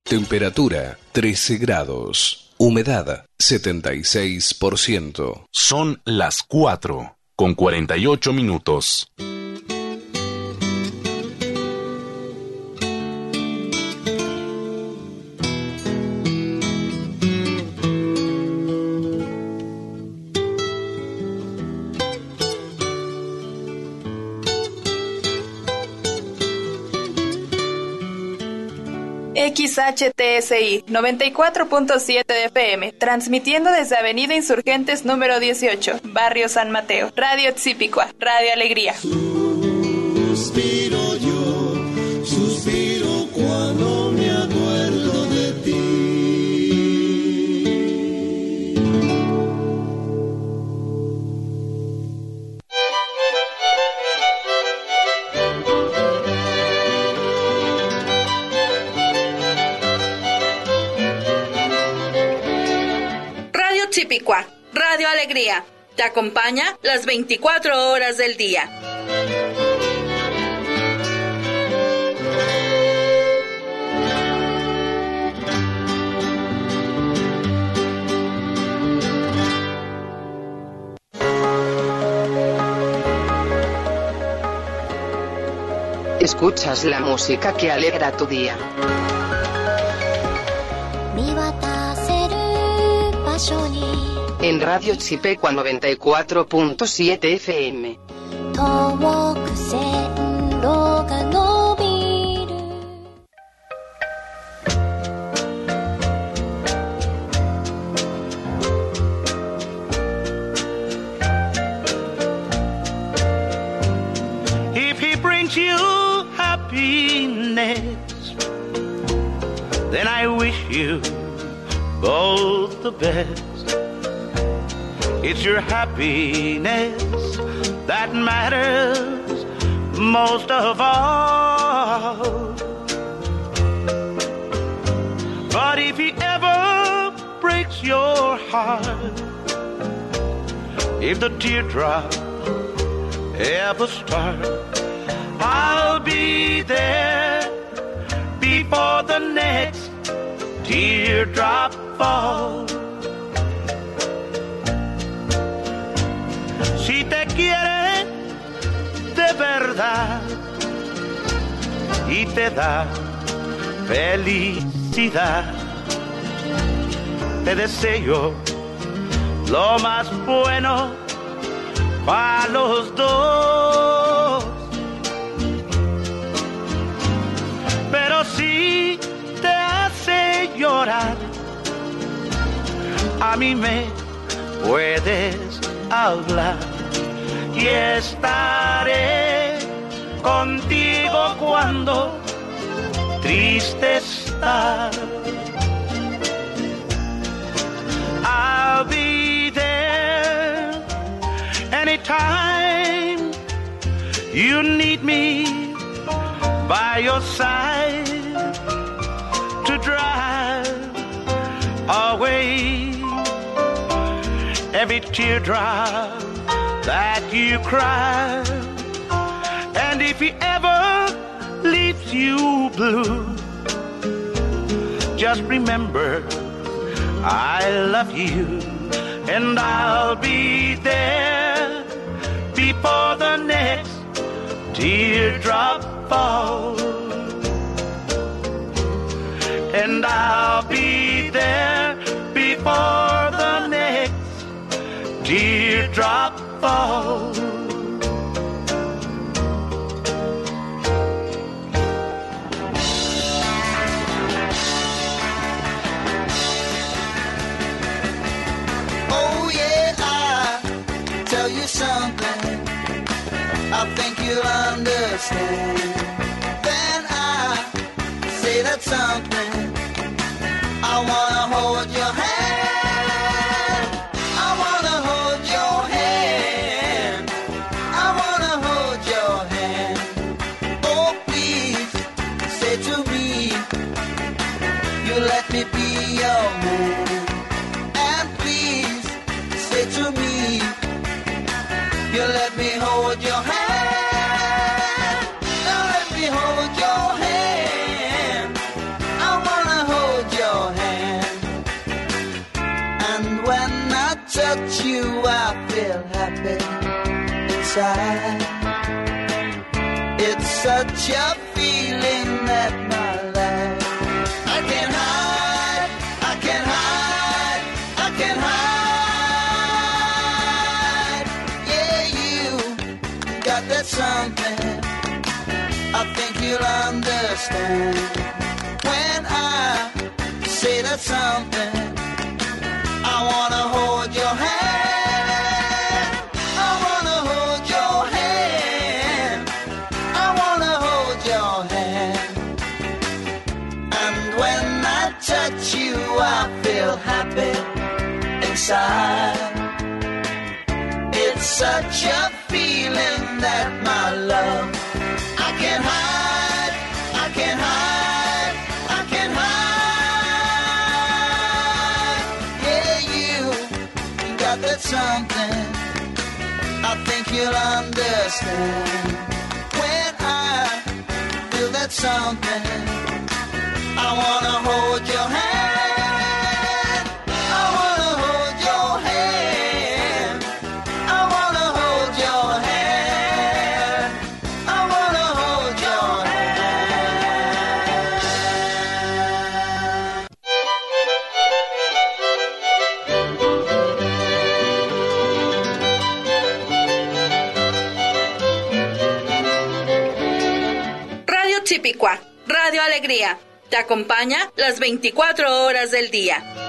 Temperatura 13 grados. Humedad 76%. Son las 4:48. XHTSI 94.7 de FM, transmitiendo desde Avenida Insurgentes número 18, Barrio San Mateo. Radio Tzipicua, Radio Alegría. Suspiro yo, suspiro cuando me acuerdo de ti. Tzipicua, Radio Alegría, te acompaña las 24 horas del día. Escuchas la música que alegra tu día. En Radio Tzipicua 94.7 FM. If he brings you happiness, then I wish you both the best. It's your happiness that matters most of all. But if he ever breaks your heart, if the teardrop ever starts, I'll be there before the next teardrop falls. Si te quiere de verdad y te da felicidad, te deseo lo más bueno para los dos. Pero si te hace llorar, a mí me puedes hablar y estaré contigo cuando triste estás. I'll be there anytime you need me by your side to drive away every teardrop that you cry. And if he ever leaves you blue, just remember I love you, and I'll be there before the next teardrop falls. And I'll be there before the next teardrop falls. Oh yeah, I tell you something I think you'll understand. Then I say that something, I wanna hold your hand. I wanna hold your hand. I wanna hold your hand. Oh please, say to me, you let me be your man. And please, say to me, you let me hold your hand. Now let me hold your hand. I wanna hold touch you, I feel happy inside. It's such a feeling that my love I can't hide, I can't hide, I can't hide. Yeah, you got that something I think you'll understand when I say that something. I wanna hold your hand, I wanna hold your hand, I wanna hold your hand. And when I touch you, I feel happy inside. It's such a feeling that my love I can't hide, I can't hide, I can't hide. That's something I think you'll understand when I feel that something. I wanna hold your hand, I wanna hold your hand, I wanna hold your hand, I wanna hold your hand. Radio Chipicua, Radio Alegría, te acompaña las 24 horas del día.